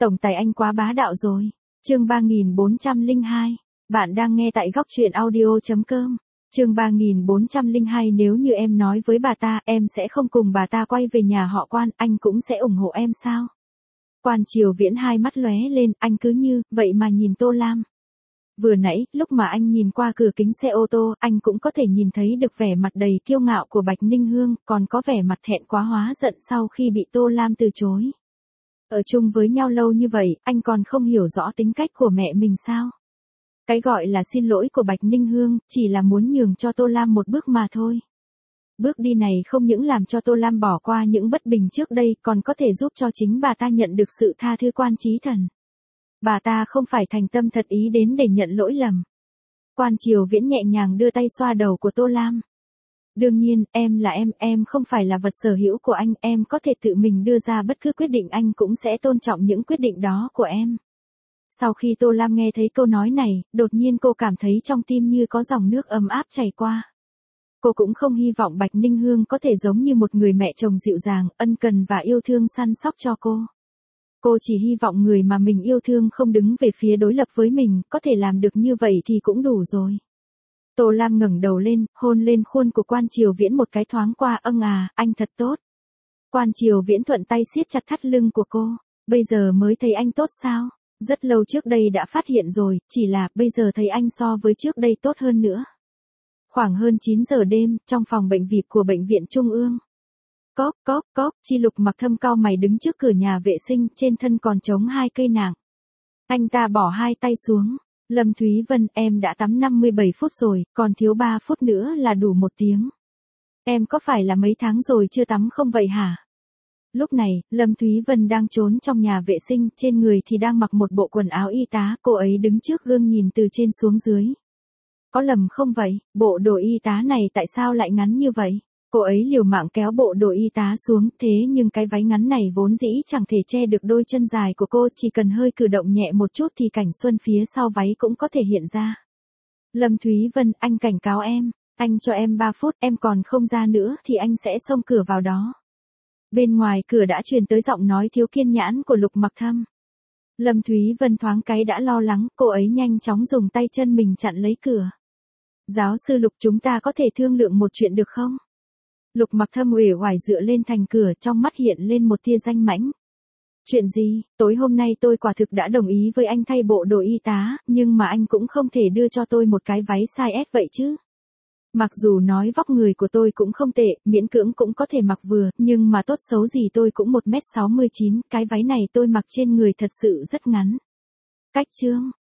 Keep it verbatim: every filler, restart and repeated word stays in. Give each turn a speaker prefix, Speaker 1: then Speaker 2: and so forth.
Speaker 1: Tổng tài anh quá bá đạo rồi. Chương ba nghìn bốn trăm lẻ hai. Bạn đang nghe tại góc truyện audio chấm com. Chương ba nghìn bốn trăm lẻ hai. Nếu như em nói với bà ta, em sẽ không cùng bà ta quay về nhà họ Quan, anh cũng sẽ ủng hộ em sao? Quan Triều Viễn hai mắt lóe lên, anh cứ như vậy mà nhìn Tô Lam. Vừa nãy, lúc mà anh nhìn qua cửa kính xe ô tô, anh cũng có thể nhìn thấy được vẻ mặt đầy kiêu ngạo của Bạch Ninh Hương, còn có vẻ mặt thẹn quá hóa giận sau khi bị Tô Lam từ chối. Ở chung với nhau lâu như vậy, anh còn không hiểu rõ tính cách của mẹ mình sao? Cái gọi là xin lỗi của Bạch Ninh Hương, chỉ là muốn nhường cho Tô Lam một bước mà thôi. Bước đi này không những làm cho Tô Lam bỏ qua những bất bình trước đây, còn có thể giúp cho chính bà ta nhận được sự tha thứ Quan Chí Thần. Bà ta không phải thành tâm thật ý đến để nhận lỗi lầm. Quan Triều Viễn nhẹ nhàng đưa tay xoa đầu của Tô Lam. Đương nhiên, em là em, em không phải là vật sở hữu của anh, em có thể tự mình đưa ra bất cứ quyết định, anh cũng sẽ tôn trọng những quyết định đó của em. Sau khi Tô Lam nghe thấy câu nói này, đột nhiên cô cảm thấy trong tim như có dòng nước ấm áp chảy qua. Cô cũng không hy vọng Bạch Ninh Hương có thể giống như một người mẹ chồng dịu dàng, ân cần và yêu thương săn sóc cho cô. Cô chỉ hy vọng người mà mình yêu thương không đứng về phía đối lập với mình, có thể làm được như vậy thì cũng đủ rồi. Tô Lam ngẩng đầu lên, hôn lên khuôn của Quan Triều Viễn một cái thoáng qua, âng à, anh thật tốt. Quan Triều Viễn thuận tay siết chặt thắt lưng của cô, bây giờ mới thấy anh tốt sao? Rất lâu trước đây đã phát hiện rồi, chỉ là bây giờ thấy anh so với trước đây tốt hơn nữa. Khoảng hơn chín giờ đêm, trong phòng bệnh vê i pê của bệnh viện Trung ương. Cóp, cóp, cóp, Chi Lục Mặc Thâm cau mày đứng trước cửa nhà vệ sinh, trên thân còn trống hai cây nạng. Anh ta bỏ hai tay xuống. Lâm Thúy Vân, em đã tắm năm mươi bảy phút rồi, còn thiếu ba phút nữa là đủ một tiếng. Em có phải là mấy tháng rồi chưa tắm không vậy hả? Lúc này, Lâm Thúy Vân đang trốn trong nhà vệ sinh, trên người thì đang mặc một bộ quần áo y tá, cô ấy đứng trước gương nhìn từ trên xuống dưới. Có lầm không vậy, bộ đồ y tá này tại sao lại ngắn như vậy? Cô ấy liều mạng kéo bộ đồ y tá xuống, thế nhưng cái váy ngắn này vốn dĩ chẳng thể che được đôi chân dài của cô, chỉ cần hơi cử động nhẹ một chút thì cảnh xuân phía sau váy cũng có thể hiện ra. Lâm Thúy Vân, anh cảnh cáo em, anh cho em ba phút, em còn không ra nữa thì anh sẽ xông cửa vào đó. Bên ngoài cửa đã truyền tới giọng nói thiếu kiên nhẫn của Lục Mặc Thâm. Lâm Thúy Vân thoáng cái đã lo lắng, cô ấy nhanh chóng dùng tay chân mình chặn lấy cửa. Giáo sư Lục, chúng ta có thể thương lượng một chuyện được không? Lục Mặc Thâm uể oải dựa lên thành cửa, trong mắt hiện lên một tia danh mãnh. Chuyện gì? Tối hôm nay tôi quả thực đã đồng ý với anh thay bộ đồ y tá, nhưng mà anh cũng không thể đưa cho tôi một cái váy size S vậy chứ. Mặc dù nói vóc người của tôi cũng không tệ, miễn cưỡng cũng có thể mặc vừa, nhưng mà tốt xấu gì tôi cũng một mét sáu mươi chín, cái váy này tôi mặc trên người thật sự rất ngắn. Cách chương,